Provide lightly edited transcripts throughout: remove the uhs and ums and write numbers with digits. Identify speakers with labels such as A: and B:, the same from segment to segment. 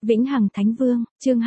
A: Vĩnh Hằng Thánh Vương, chương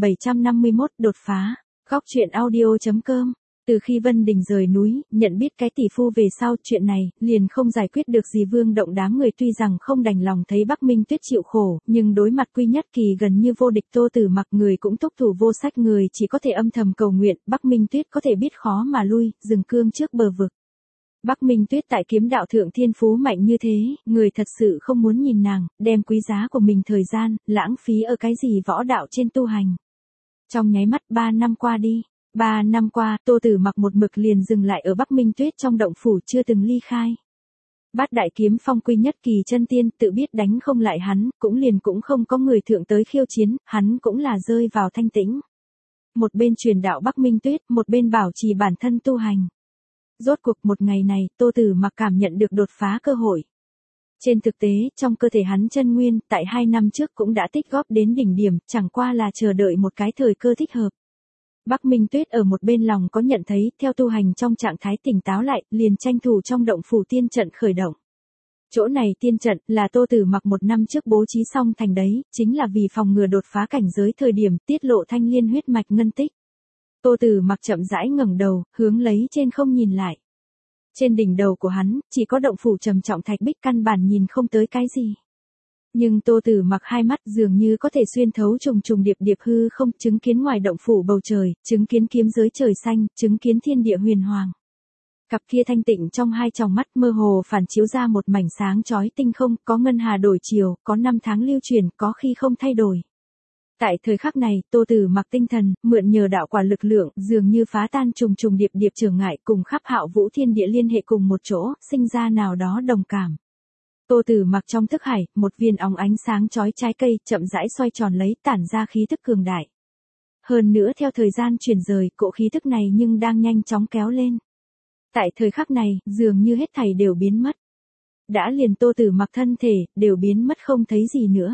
A: 2751, đột phá. Góc truyện audio.com. Từ khi Vân Đình rời núi, nhận biết cái tỷ phu về sau chuyện này, liền không giải quyết được gì. Vương động đám người tuy rằng không đành lòng thấy Bắc Minh Tuyết chịu khổ, nhưng đối mặt Quy Nhất Kỳ gần như vô địch Tô Tử Mặc, người cũng túc thủ vô sách, người chỉ có thể âm thầm cầu nguyện, Bắc Minh Tuyết có thể biết khó mà lui, dừng cương trước bờ vực. Bắc Minh Tuyết tại kiếm đạo thượng thiên phú mạnh như thế, người thật sự không muốn nhìn nàng, đem quý giá của mình thời gian, lãng phí ở cái gì võ đạo trên tu hành. Trong nháy mắt 3 năm qua đi, 3 năm qua, Tô Tử Mặc một mực liền dừng lại ở Bắc Minh Tuyết trong động phủ chưa từng ly khai. Bát đại kiếm phong Quy Nhất Kỳ chân tiên tự biết đánh không lại hắn, cũng không có người thượng tới khiêu chiến, hắn cũng là rơi vào thanh tĩnh. Một bên truyền đạo Bắc Minh Tuyết, một bên bảo trì bản thân tu hành. Rốt cuộc một ngày này, Tô Tử Mặc cảm nhận được đột phá cơ hội. Trên thực tế, trong cơ thể hắn chân nguyên, tại 2 năm trước cũng đã tích góp đến đỉnh điểm, chẳng qua là chờ đợi một cái thời cơ thích hợp. Bắc Minh Tuyết ở một bên lòng có nhận thấy, theo tu hành trong trạng thái tỉnh táo lại, liền tranh thủ trong động phủ tiên trận khởi động. Chỗ này tiên trận, là Tô Tử Mặc 1 năm trước bố trí xong thành đấy, chính là vì phòng ngừa đột phá cảnh giới thời điểm, tiết lộ Thanh Liên huyết mạch ngân tích. Tô Tử Mặc chậm rãi ngẩng đầu, hướng lấy trên không nhìn lại. Trên đỉnh đầu của hắn, chỉ có động phủ trầm trọng thạch bích, căn bản nhìn không tới cái gì. Nhưng Tô Tử Mặc hai mắt dường như có thể xuyên thấu trùng trùng điệp điệp hư không, chứng kiến ngoài động phủ bầu trời, chứng kiến kiếm giới trời xanh, chứng kiến thiên địa huyền hoàng. Cặp kia thanh tịnh trong hai tròng mắt mơ hồ phản chiếu ra một mảnh sáng chói tinh không, có ngân hà đổi chiều, có năm tháng lưu truyền, có khi không thay đổi. Tại thời khắc này, Tô Tử Mặc tinh thần, mượn nhờ đạo quả lực lượng, dường như phá tan trùng trùng điệp điệp chướng ngại, cùng khắp hạo vũ thiên địa liên hệ cùng một chỗ, sinh ra nào đó đồng cảm. Tô Tử Mặc trong thức hải, một viên óng ánh sáng chói trái cây, chậm rãi xoay tròn lấy, tản ra khí thức cường đại. Hơn nữa theo thời gian chuyển rời, cỗ khí thức này nhưng đang nhanh chóng kéo lên. Tại thời khắc này, dường như hết thảy đều biến mất. Đã liền Tô Tử Mặc thân thể, đều biến mất không thấy gì nữa.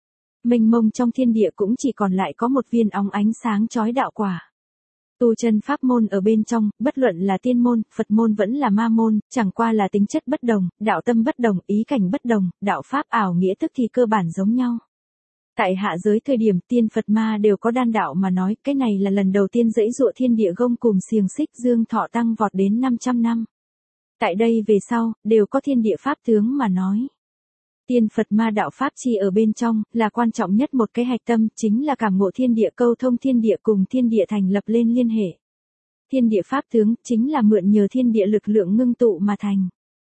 A: Mênh mông trong thiên địa cũng chỉ còn lại có một viên óng ánh sáng chói đạo quả. Tu chân pháp môn ở bên trong, bất luận là tiên môn, Phật môn vẫn là ma môn, chẳng qua là tính chất bất đồng, đạo tâm bất đồng, ý cảnh bất đồng, đạo pháp ảo nghĩa tức thì cơ bản giống nhau. Tại hạ giới thời điểm tiên Phật ma đều có đan đạo mà nói, cái này là lần đầu tiên dãy dụa thiên địa gông cùm xiềng xích dương thọ tăng vọt đến 500 năm. Tại đây về sau, đều có thiên địa pháp tướng mà nói. Tiên Phật ma đạo pháp chi ở bên trong, là quan trọng nhất một cái hạch tâm, chính là cảm ngộ thiên địa, câu thông thiên địa cùng thiên địa thành lập lên liên hệ. Thiên địa pháp tướng, chính là mượn nhờ thiên địa lực lượng ngưng tụ mà thành.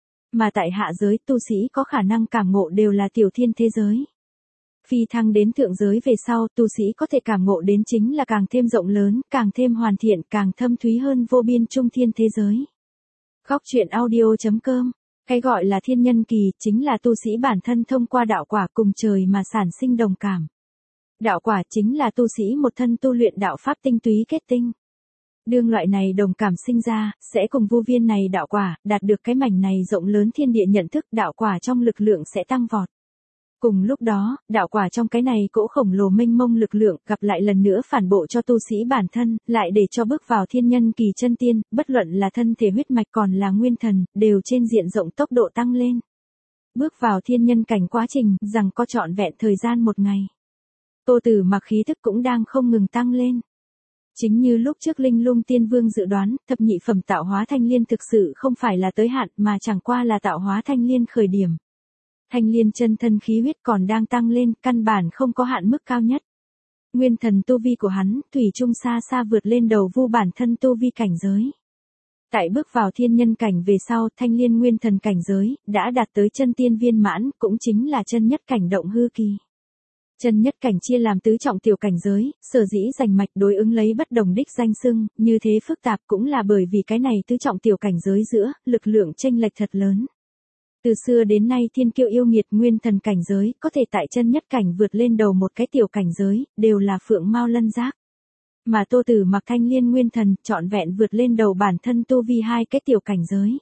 A: Mà tại hạ giới, tu sĩ có khả năng cảm ngộ đều là tiểu thiên thế giới. Phi thăng đến thượng giới về sau, tu sĩ có thể cảm ngộ đến chính là càng thêm rộng lớn, càng thêm hoàn thiện, càng thâm thúy hơn vô biên trung thiên thế giới. Góc truyện audio.com. Cái gọi là thiên nhân kỳ, chính là tu sĩ bản thân thông qua đạo quả cùng trời mà sản sinh đồng cảm. Đạo quả chính là tu sĩ một thân tu luyện đạo pháp tinh túy kết tinh. Đương loại này đồng cảm sinh ra, sẽ cùng vô viên này đạo quả, đạt được cái mảnh này rộng lớn thiên địa nhận thức, đạo quả trong lực lượng sẽ tăng vọt. Cùng lúc đó, đạo quả trong cái này cỗ khổng lồ mênh mông lực lượng, gặp lại lần nữa phản bộ cho tu sĩ bản thân, lại để cho bước vào thiên nhân kỳ chân tiên, bất luận là thân thể huyết mạch còn là nguyên thần, đều trên diện rộng tốc độ tăng lên. Bước vào thiên nhân cảnh quá trình, rằng có trọn vẹn thời gian 1 ngày. Tô Tử Mặc khí thức cũng đang không ngừng tăng lên. Chính như lúc trước Linh Lung Tiên Vương dự đoán, thập nhị phẩm tạo hóa thanh liên thực sự không phải là tới hạn, mà chẳng qua là tạo hóa thanh liên khởi điểm. Thanh liên chân thân khí huyết còn đang tăng lên, căn bản không có hạn mức cao nhất. Nguyên thần tu vi của hắn, thủy chung xa xa vượt lên đầu vu bản thân tu vi cảnh giới. Tại bước vào thiên nhân cảnh về sau, thanh liên nguyên thần cảnh giới, đã đạt tới chân tiên viên mãn, cũng chính là chân nhất cảnh động hư kỳ. Chân nhất cảnh chia làm tứ trọng tiểu cảnh giới, sở dĩ rành mạch đối ứng lấy bất đồng đích danh xưng, như thế phức tạp cũng là bởi vì cái này tứ trọng tiểu cảnh giới giữa, lực lượng chênh lệch thật lớn. Từ xưa đến nay thiên kiêu yêu nghiệt nguyên thần cảnh giới, có thể tại chân nhất cảnh vượt lên đầu một cái tiểu cảnh giới, đều là phượng mao lân giác. Mà Tô Tử Mặc thanh liên nguyên thần, trọn vẹn vượt lên đầu bản thân tu vi 2 cái tiểu cảnh giới.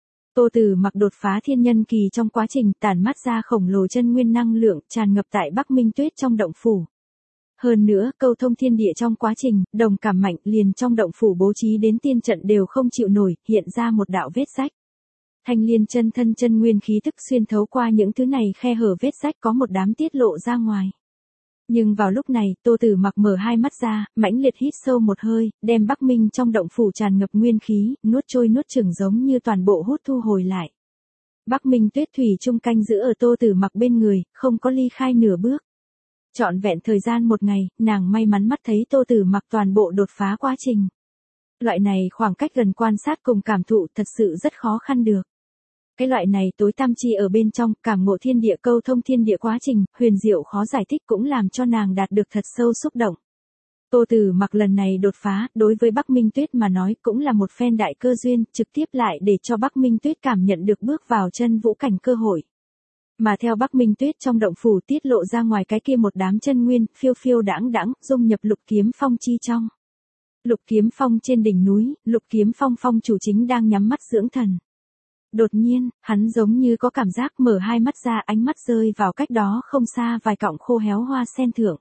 A: Tô Tử Mặc đột phá thiên nhân kỳ trong quá trình tản mát ra khổng lồ chân nguyên năng lượng, tràn ngập tại Bắc Minh Tuyết trong động phủ. Hơn nữa, câu thông thiên địa trong quá trình, đồng cảm mạnh liền trong động phủ bố trí đến tiên trận đều không chịu nổi, hiện ra một đạo vết rách. Thanh liên chân thân chân nguyên khí thức xuyên thấu qua những thứ này khe hở vết rách có một đám tiết lộ ra ngoài. Nhưng vào lúc này, Tô Tử Mặc mở hai mắt ra, mãnh liệt hít sâu một hơi, đem Bắc Minh trong động phủ tràn ngập nguyên khí, nuốt trôi nuốt chửng giống như toàn bộ hút thu hồi lại. Bắc Minh Tuyết thủy chung canh giữ ở Tô Tử Mặc bên người, không có ly khai nửa bước. Trọn vẹn thời gian một ngày, nàng may mắn mắt thấy Tô Tử Mặc toàn bộ đột phá quá trình. Loại này khoảng cách gần quan sát cùng cảm thụ thật sự rất khó khăn được. Cái loại này tối tăm chi ở bên trong, cảm ngộ thiên địa câu thông thiên địa quá trình, huyền diệu khó giải thích cũng làm cho nàng đạt được thật sâu xúc động. Tô Tử Mặc lần này đột phá, đối với Bắc Minh Tuyết mà nói cũng là một phen đại cơ duyên, trực tiếp lại để cho Bắc Minh Tuyết cảm nhận được bước vào chân vũ cảnh cơ hội. Mà theo Bắc Minh Tuyết trong động phủ tiết lộ ra ngoài cái kia một đám chân nguyên, phiêu phiêu đãng đãng, dung nhập Lục Kiếm Phong chi trong. Lục Kiếm Phong trên đỉnh núi, Lục Kiếm Phong phong chủ chính đang nhắm mắt dưỡng thần. Đột nhiên, hắn giống như có cảm giác mở hai mắt ra, ánh mắt rơi vào cách đó không xa vài cọng khô héo hoa sen thượng.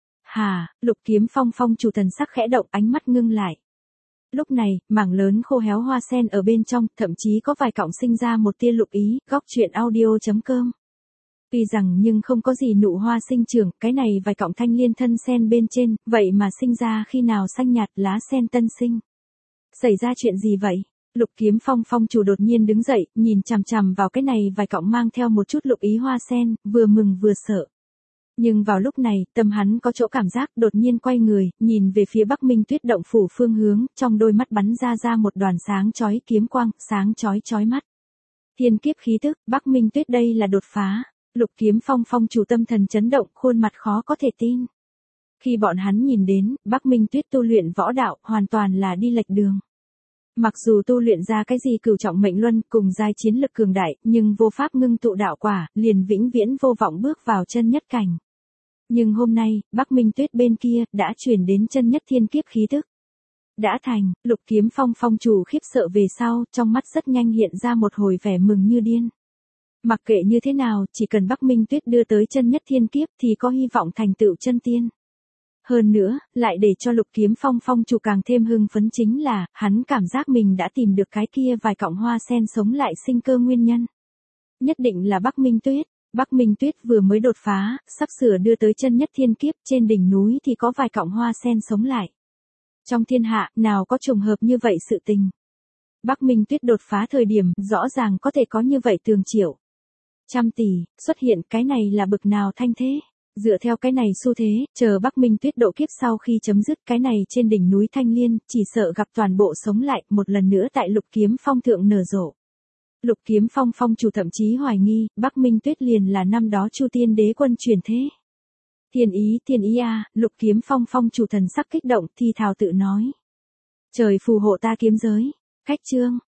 A: Lục Kiếm Phong phong chủ thần sắc khẽ động, ánh mắt ngưng lại. Lúc này, mảng lớn khô héo hoa sen ở bên trong, thậm chí có vài cọng sinh ra một tia lục ý, góc truyện audio.com. Tuy rằng nhưng không có gì nụ hoa sinh trưởng, cái này vài cọng thanh liên thân sen bên trên, vậy mà sinh ra khi nào xanh nhạt lá sen tân sinh. Xảy ra chuyện gì vậy? Lục Kiếm Phong phong chủ đột nhiên đứng dậy, nhìn chằm chằm vào cái này vài cọng mang theo một chút lục ý hoa sen, vừa mừng vừa sợ. Nhưng vào lúc này, tâm hắn có chỗ cảm giác, đột nhiên quay người, nhìn về phía Bắc Minh Tuyết động phủ phương hướng, trong đôi mắt bắn ra một đoàn sáng chói kiếm quang, sáng chói chói mắt. Thiên kiếp khí tức, Bắc Minh Tuyết đây là đột phá. Lục Kiếm Phong phong chủ tâm thần chấn động, khuôn mặt khó có thể tin. Khi bọn hắn nhìn đến, Bắc Minh Tuyết tu luyện võ đạo, hoàn toàn là đi lệch đường. Mặc dù tu luyện ra cái gì cửu trọng mệnh luân cùng giai chiến lực cường đại, nhưng vô pháp ngưng tụ đạo quả, liền vĩnh viễn vô vọng bước vào chân nhất cảnh. Nhưng hôm nay, Bắc Minh Tuyết bên kia, đã chuyển đến chân nhất thiên kiếp khí tức. Đã thành, Lục Kiếm Phong phong chủ khiếp sợ về sau, trong mắt rất nhanh hiện ra một hồi vẻ mừng như điên. Mặc kệ như thế nào, chỉ cần Bắc Minh Tuyết đưa tới chân nhất thiên kiếp thì có hy vọng thành tựu chân tiên. Hơn nữa, lại để cho Lục Kiếm Phong phong chủ càng thêm hưng phấn chính là, hắn cảm giác mình đã tìm được cái kia vài cọng hoa sen sống lại sinh cơ nguyên nhân. Nhất định là Bắc Minh Tuyết. Bắc Minh Tuyết vừa mới đột phá, sắp sửa đưa tới chân nhất thiên kiếp, trên đỉnh núi thì có vài cọng hoa sen sống lại. Trong thiên hạ, nào có trùng hợp như vậy sự tình. Bắc Minh Tuyết đột phá thời điểm, rõ ràng có thể có như vậy tường triệu. Trăm tỷ, xuất hiện cái này là bực nào thanh thế. Dựa theo cái này xu thế, chờ Bắc Minh Tuyết độ kiếp sau khi chấm dứt cái này trên đỉnh núi Thanh Liên, chỉ sợ gặp toàn bộ sống lại, một lần nữa tại Lục Kiếm Phong thượng nở rộ. Lục Kiếm Phong phong chủ thậm chí hoài nghi, Bắc Minh Tuyết liền là năm đó Chu Tiên Đế quân truyền thế. Thiên ý a, Lục Kiếm Phong phong chủ thần sắc kích động, thì thào tự nói. Trời phù hộ ta kiếm giới. Khách chương.